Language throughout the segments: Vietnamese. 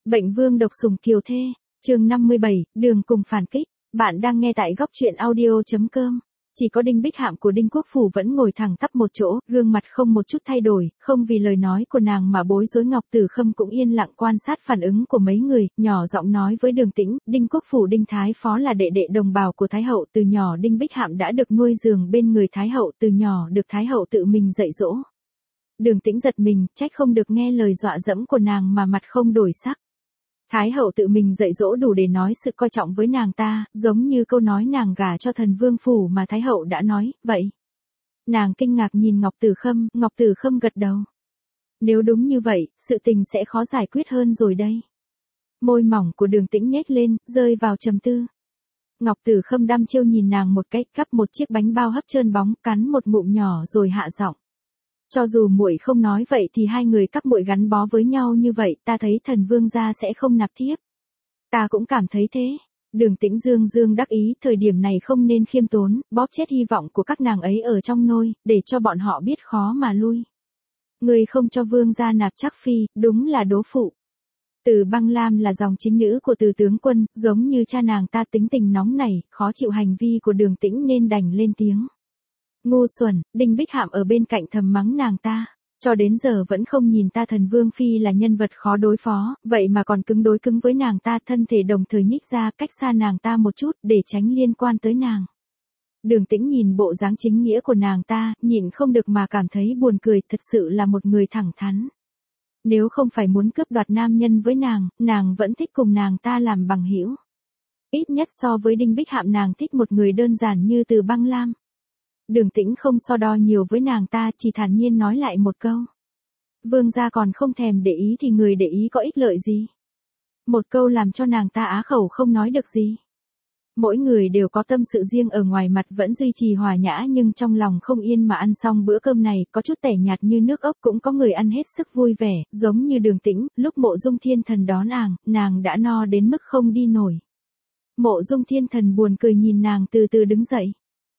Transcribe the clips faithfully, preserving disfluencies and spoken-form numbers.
Bệnh vương độc sủng kiều thê, chương năm mươi bảy, đường cùng phản kích. Bạn đang nghe tại góc truyện audio.com. Chỉ có Đinh Bích Hạm của Đinh Quốc Phủ vẫn ngồi thẳng tắp một chỗ, gương mặt không một chút thay đổi, không vì lời nói của nàng mà bối rối. Ngọc Tử Khâm cũng yên lặng quan sát phản ứng của mấy người, nhỏ giọng nói với Đường Tĩnh, Đinh Quốc Phủ Đinh Thái Phó là đệ đệ đồng bào của Thái Hậu, từ nhỏ Đinh Bích Hạm đã được nuôi giường bên người Thái Hậu, từ nhỏ được Thái Hậu tự mình dạy dỗ. Đường Tĩnh giật mình, trách không được nghe lời dọa dẫm của nàng mà mặt không đổi sắc. Thái Hậu tự mình dạy dỗ đủ để nói sự coi trọng với nàng ta, giống như câu nói nàng gả cho thần vương phủ mà Thái Hậu đã nói, vậy. Nàng kinh ngạc nhìn Ngọc Tử Khâm, Ngọc Tử Khâm gật đầu. Nếu đúng như vậy, sự tình sẽ khó giải quyết hơn rồi đây. Môi mỏng của Đường Tĩnh nhếch lên, rơi vào trầm tư. Ngọc Tử Khâm đăm chiêu nhìn nàng một cái, cắp một chiếc bánh bao hấp trơn bóng, cắn một ngụm nhỏ rồi hạ giọng. Cho dù muội không nói vậy thì hai người các muội gắn bó với nhau như vậy, ta thấy thần vương gia sẽ không nạp thiếp. Ta cũng cảm thấy thế. Đường Tĩnh dương dương đắc ý, thời điểm này không nên khiêm tốn, bóp chết hy vọng của các nàng ấy ở trong nôi, để cho bọn họ biết khó mà lui. Người không cho vương gia nạp chắc phi, đúng là đố phụ. Từ Băng Lam là dòng chính nữ của Từ tướng quân, giống như cha nàng ta tính tình nóng nảy, khó chịu hành vi của Đường Tĩnh nên đành lên tiếng. Ngu xuẩn, Đinh Bích Hạm ở bên cạnh thầm mắng nàng ta, cho đến giờ vẫn không nhìn ta thần vương phi là nhân vật khó đối phó, vậy mà còn cứng đối cứng với nàng ta, thân thể đồng thời nhích ra cách xa nàng ta một chút để tránh liên quan tới nàng. Đường Tĩnh nhìn bộ dáng chính nghĩa của nàng ta, nhịn không được mà cảm thấy buồn cười, thật sự là một người thẳng thắn. Nếu không phải muốn cướp đoạt nam nhân với nàng, nàng vẫn thích cùng nàng ta làm bằng hữu. Ít nhất so với Đinh Bích Hạm nàng thích một người đơn giản như Từ Băng Lam. Đường Tĩnh không so đo nhiều với nàng ta, chỉ thản nhiên nói lại một câu. Vương gia còn không thèm để ý thì người để ý có ích lợi gì? Một câu làm cho nàng ta á khẩu không nói được gì. Mỗi người đều có tâm sự riêng, ở ngoài mặt vẫn duy trì hòa nhã nhưng trong lòng không yên mà ăn xong bữa cơm này, có chút tẻ nhạt như nước ốc, cũng có người ăn hết sức vui vẻ, giống như Đường Tĩnh, lúc Mộ Dung Thiên Thần đón nàng, nàng đã no đến mức không đi nổi. Mộ Dung Thiên Thần buồn cười nhìn nàng từ từ đứng dậy.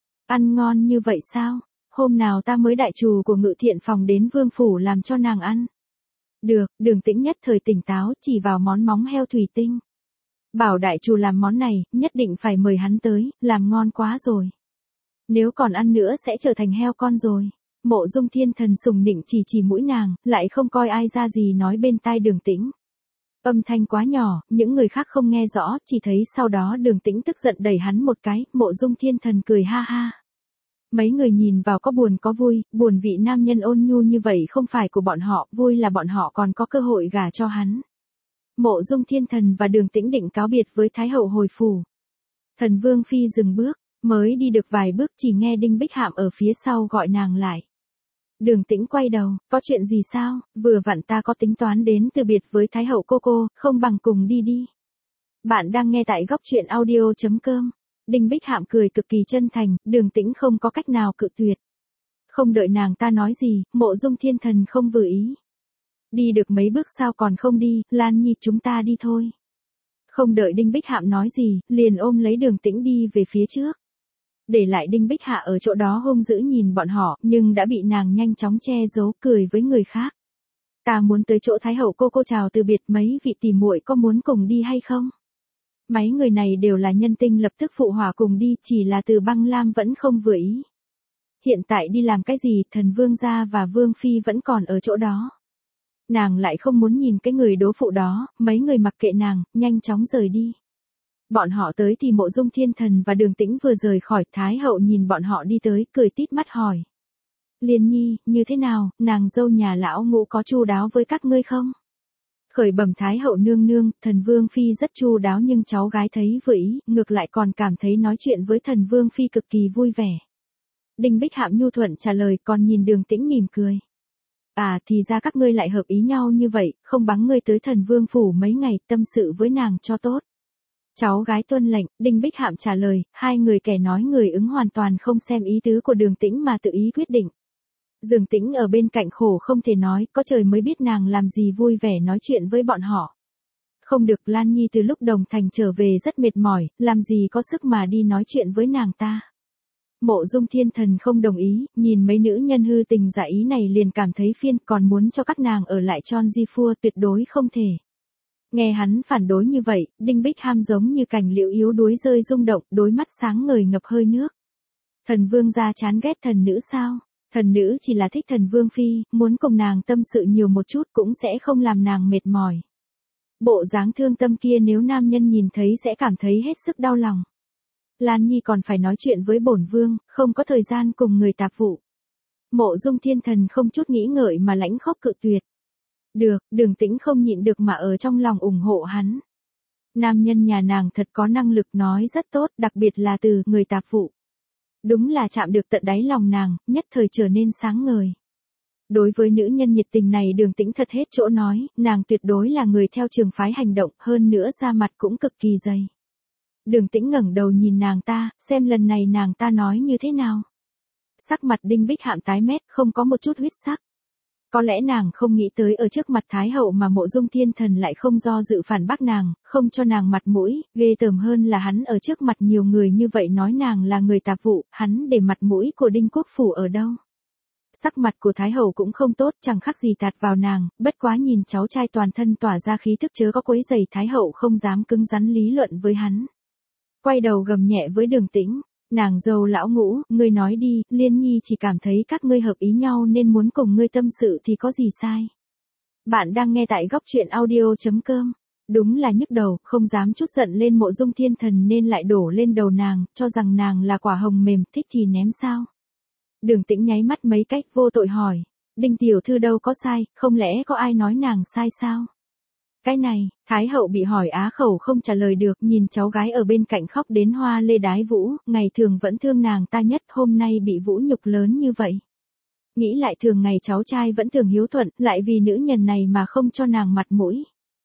Ăn ngon như vậy sao? Hôm nào ta mới đại trù của Ngự Thiện phòng đến vương phủ làm cho nàng ăn. Được, Đường Tĩnh nhất thời tỉnh táo, chỉ vào món móng heo thủy tinh. Bảo đại trù làm món này, nhất định phải mời hắn tới, làm ngon quá rồi. Nếu còn ăn nữa sẽ trở thành heo con rồi. Mộ Dung Thiên Thần sùng nịnh chỉ chỉ mũi nàng, lại không coi ai ra gì nói bên tai Đường Tĩnh. Âm thanh quá nhỏ, những người khác không nghe rõ, chỉ thấy sau đó Đường Tĩnh tức giận đẩy hắn một cái, Mộ Dung Thiên Thần cười ha ha. Mấy người nhìn vào có buồn có vui, buồn vị nam nhân ôn nhu như vậy không phải của bọn họ, vui là bọn họ còn có cơ hội gả cho hắn. Mộ Dung Thiên Thần và Đường Tĩnh định cáo biệt với Thái Hậu hồi phủ. Thần Vương Phi dừng bước, mới đi được vài bước chỉ nghe Đinh Bích Hạm ở phía sau gọi nàng lại. Đường Tĩnh quay đầu, có chuyện gì sao, vừa vặn ta có tính toán đến từ biệt với Thái Hậu cô cô, không bằng cùng đi đi. Bạn đang nghe tại góc truyện audio.com. Đinh Bích Hạm cười cực kỳ chân thành, Đường Tĩnh không có cách nào cự tuyệt. Không đợi nàng ta nói gì, Mộ Dung Thiên Thần không vừa ý. Đi được mấy bước sao còn không đi, Lan Nhi chúng ta đi thôi. Không đợi Đinh Bích Hạm nói gì, liền ôm lấy Đường Tĩnh đi về phía trước. Để lại Đinh Bích Hạ ở chỗ đó hung dữ nhìn bọn họ, nhưng đã bị nàng nhanh chóng che giấu, cười với người khác. Ta muốn tới chỗ Thái Hậu cô cô chào từ biệt, mấy vị tỷ muội có muốn cùng đi hay không? Mấy người này đều là nhân tinh lập tức phụ hỏa cùng đi, chỉ là Từ Băng Lam vẫn không vừa ý. Hiện tại đi làm cái gì, thần vương gia và vương phi vẫn còn ở chỗ đó. Nàng lại không muốn nhìn cái người đố phụ đó, mấy người mặc kệ nàng, nhanh chóng rời đi. Bọn họ tới thì Mộ Dung Thiên Thần và Đường Tĩnh vừa rời khỏi, Thái Hậu nhìn bọn họ đi tới, cười tít mắt hỏi. Liên Nhi, như thế nào, nàng dâu nhà lão Ngũ có chu đáo với các ngươi không? Khởi bẩm Thái Hậu nương nương, thần Vương Phi rất chu đáo nhưng cháu gái thấy vừa ý, ngược lại còn cảm thấy nói chuyện với thần Vương Phi cực kỳ vui vẻ. Đinh Bích Hạm nhu thuận trả lời, còn nhìn Đường Tĩnh mỉm cười. À thì ra các ngươi lại hợp ý nhau như vậy, không bắn ngươi tới thần Vương Phủ mấy ngày, tâm sự với nàng cho tốt. Cháu gái tuân lệnh, Đinh Bích Hạm trả lời, hai người kẻ nói người ứng hoàn toàn không xem ý tứ của Đường Tĩnh mà tự ý quyết định. Đường Tĩnh ở bên cạnh khổ không thể nói, có trời mới biết nàng làm gì vui vẻ nói chuyện với bọn họ. Không được, Lan Nhi từ lúc Đồng Thành trở về rất mệt mỏi, làm gì có sức mà đi nói chuyện với nàng ta. Mộ Dung Thiên Thần không đồng ý, nhìn mấy nữ nhân hư tình giả ý này liền cảm thấy phiền, còn muốn cho các nàng ở lại Chon Di Phua tuyệt đối không thể. Nghe hắn phản đối như vậy, Đinh Bích Ham giống như cành liễu yếu đuối rơi rung động, đôi mắt sáng ngời ngập hơi nước. Thần vương gia chán ghét thần nữ sao? Thần nữ chỉ là thích thần vương phi, muốn cùng nàng tâm sự nhiều một chút cũng sẽ không làm nàng mệt mỏi. Bộ dáng thương tâm kia nếu nam nhân nhìn thấy sẽ cảm thấy hết sức đau lòng. Lan Nhi còn phải nói chuyện với bổn vương, không có thời gian cùng người tạp vụ. Mộ Dung Thiên Thần không chút nghĩ ngợi mà lãnh khóc cự tuyệt. Được, Đường Tĩnh không nhịn được mà ở trong lòng ủng hộ hắn. Nam nhân nhà nàng thật có năng lực nói rất tốt, đặc biệt là từ người tạp vụ. Đúng là chạm được tận đáy lòng nàng, nhất thời trở nên sáng ngời. Đối với nữ nhân nhiệt tình này Đường Tĩnh thật hết chỗ nói, nàng tuyệt đối là người theo trường phái hành động, hơn nữa da mặt cũng cực kỳ dày. Đường Tĩnh ngẩng đầu nhìn nàng ta, xem lần này nàng ta nói như thế nào. Sắc mặt Đinh Bích Hạm tái mét, không có một chút huyết sắc. Có lẽ nàng không nghĩ tới ở trước mặt Thái Hậu mà Mộ Dung Thiên Thần lại không do dự phản bác nàng, không cho nàng mặt mũi, ghê tởm hơn là hắn ở trước mặt nhiều người như vậy nói nàng là người tạp vụ, hắn để mặt mũi của Đinh Quốc Phủ ở đâu. Sắc mặt của Thái Hậu cũng không tốt, chẳng khác gì tạt vào nàng, bất quá nhìn cháu trai toàn thân tỏa ra khí thức chớ có quấy giày Thái Hậu không dám cứng rắn lý luận với hắn. Quay đầu gầm nhẹ với Đường Tĩnh. Nàng dâu lão Ngũ, ngươi nói đi, Liên Nhi chỉ cảm thấy các ngươi hợp ý nhau nên muốn cùng ngươi tâm sự thì có gì sai. Bạn đang nghe tại góc truyện audio chấm com. Đúng là nhức đầu, không dám chút giận lên Mộ Dung Thiên Thần nên lại đổ lên đầu nàng, cho rằng nàng là quả hồng mềm, thích thì ném sao. Đường Tĩnh nháy mắt mấy cách vô tội hỏi, Đinh tiểu thư đâu có sai, không lẽ có ai nói nàng sai sao? Cái này, Thái Hậu bị hỏi á khẩu không trả lời được, nhìn cháu gái ở bên cạnh khóc đến hoa lê đái vũ, ngày thường vẫn thương nàng ta nhất, hôm nay bị vũ nhục lớn như vậy. Nghĩ lại thường ngày cháu trai vẫn thường hiếu thuận, lại vì nữ nhân này mà không cho nàng mặt mũi.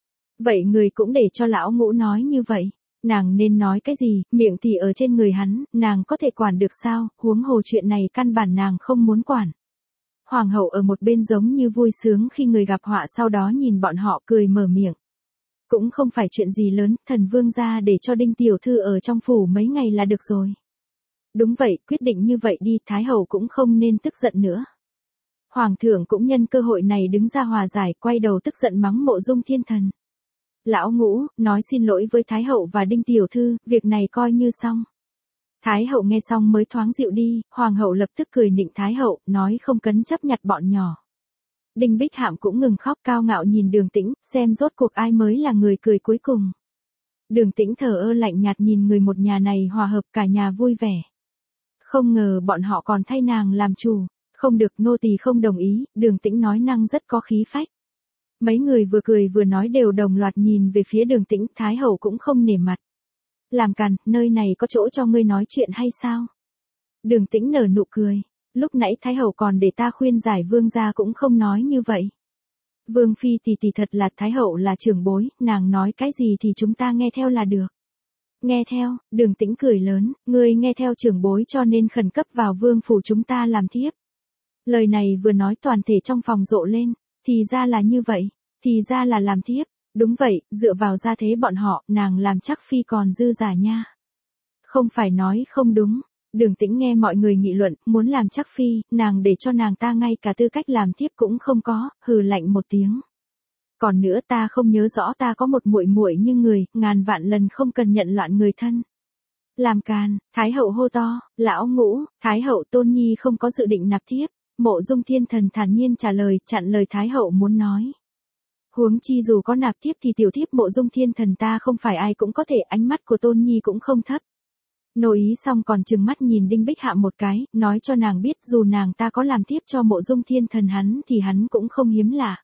Vậy người cũng để cho lão Ngũ nói như vậy, nàng nên nói cái gì, miệng thì ở trên người hắn, nàng có thể quản được sao, huống hồ chuyện này căn bản nàng không muốn quản. Hoàng hậu ở một bên giống như vui sướng khi người gặp họa, sau đó nhìn bọn họ cười mở miệng. Cũng không phải chuyện gì lớn, thần vương gia để cho Đinh tiểu thư ở trong phủ mấy ngày là được rồi. Đúng vậy, quyết định như vậy đi, Thái Hậu cũng không nên tức giận nữa. Hoàng thượng cũng nhân cơ hội này đứng ra hòa giải, quay đầu tức giận mắng Mộ Dung Thiên Thần. Lão Ngũ, nói xin lỗi với Thái Hậu và Đinh tiểu thư, việc này coi như xong. Thái Hậu nghe xong mới thoáng dịu đi, Hoàng hậu lập tức cười nịnh Thái Hậu, nói không cấn chấp nhặt bọn nhỏ. Đinh Bích Hạm cũng ngừng khóc, cao ngạo nhìn Đường Tĩnh, xem rốt cuộc ai mới là người cười cuối cùng. Đường Tĩnh thờ ơ lạnh nhạt nhìn người một nhà này hòa hợp, cả nhà vui vẻ. Không ngờ bọn họ còn thay nàng làm chủ, không được, nô tỳ không đồng ý, Đường Tĩnh nói năng rất có khí phách. Mấy người vừa cười vừa nói đều đồng loạt nhìn về phía Đường Tĩnh, Thái Hậu cũng không nể mặt. Làm càn, nơi này có chỗ cho ngươi nói chuyện hay sao? Đường Tĩnh nở nụ cười, lúc nãy Thái Hậu còn để ta khuyên giải vương gia cũng không nói như vậy. Vương phi tỷ tỷ thật là, Thái Hậu là trưởng bối, nàng nói cái gì thì chúng ta nghe theo là được. Nghe theo, Đường Tĩnh cười lớn, ngươi nghe theo trưởng bối cho nên khẩn cấp vào vương phủ chúng ta làm thiếp. Lời này vừa nói toàn thể trong phòng rộ lên, thì ra là như vậy, thì ra là làm thiếp. Đúng vậy, dựa vào gia thế bọn họ, nàng làm chắc phi còn dư giả nha. Không phải nói không đúng. Đường Tĩnh nghe mọi người nghị luận, muốn làm chắc phi, nàng để cho nàng ta ngay cả tư cách làm thiếp cũng không có, hừ lạnh một tiếng. Còn nữa ta không nhớ rõ ta có một muội muội như người, ngàn vạn lần không cần nhận loạn người thân. Làm càn, Thái Hậu hô to, lão Ngũ, Thái Hậu Tôn Nhi không có dự định nạp thiếp. Mộ Dung Thiên Thần thản nhiên trả lời, chặn lời Thái Hậu muốn nói. Huống chi dù có nạp thiếp thì tiểu thiếp Mộ Dung Thiên Thần ta không phải ai cũng có thể, ánh mắt của Tôn Nhi cũng không thấp. Nội ý xong còn trừng mắt nhìn Đinh Bích Hạm một cái, nói cho nàng biết dù nàng ta có làm thiếp cho Mộ Dung Thiên Thần hắn thì hắn cũng không hiếm lạ.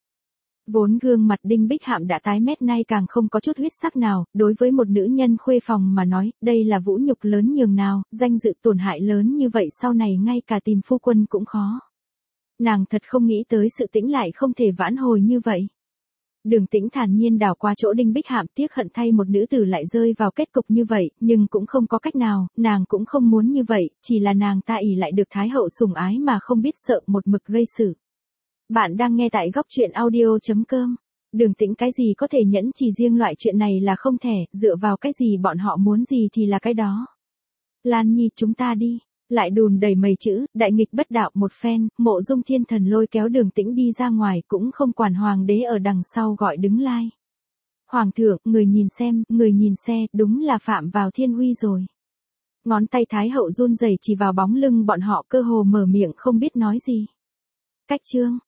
Vốn gương mặt Đinh Bích Hạm đã tái mét nay càng không có chút huyết sắc nào, đối với một nữ nhân khuê phòng mà nói, đây là vũ nhục lớn nhường nào, danh dự tổn hại lớn như vậy sau này ngay cả tìm phu quân cũng khó. Nàng thật không nghĩ tới sự tĩnh lại không thể vãn hồi như vậy. Đường Tĩnh thản nhiên đảo qua chỗ Đinh Bích Hạm, tiếc hận thay một nữ tử lại rơi vào kết cục như vậy, nhưng cũng không có cách nào, nàng cũng không muốn như vậy, chỉ là nàng ta ỷ lại được Thái Hậu sủng ái mà không biết sợ, một mực gây sự. Bạn đang nghe tại góc truyện audio chấm com. Đường Tĩnh cái gì có thể nhẫn, chỉ riêng loại chuyện này là không thể, dựa vào cái gì bọn họ muốn gì thì là cái đó. Lan Nhi chúng ta đi. Lại đùn đầy mấy chữ, đại nghịch bất đạo một phen, Mộ Dung Thiên Thần lôi kéo Đường Tĩnh đi ra ngoài cũng không quản hoàng đế ở đằng sau gọi đứng lai. Hoàng thượng, người nhìn xem, người nhìn xe, đúng là phạm vào thiên uy rồi. Ngón tay Thái hậu run rẩy chỉ vào bóng lưng bọn họ cơ hồ mở miệng không biết nói gì. Cách chương.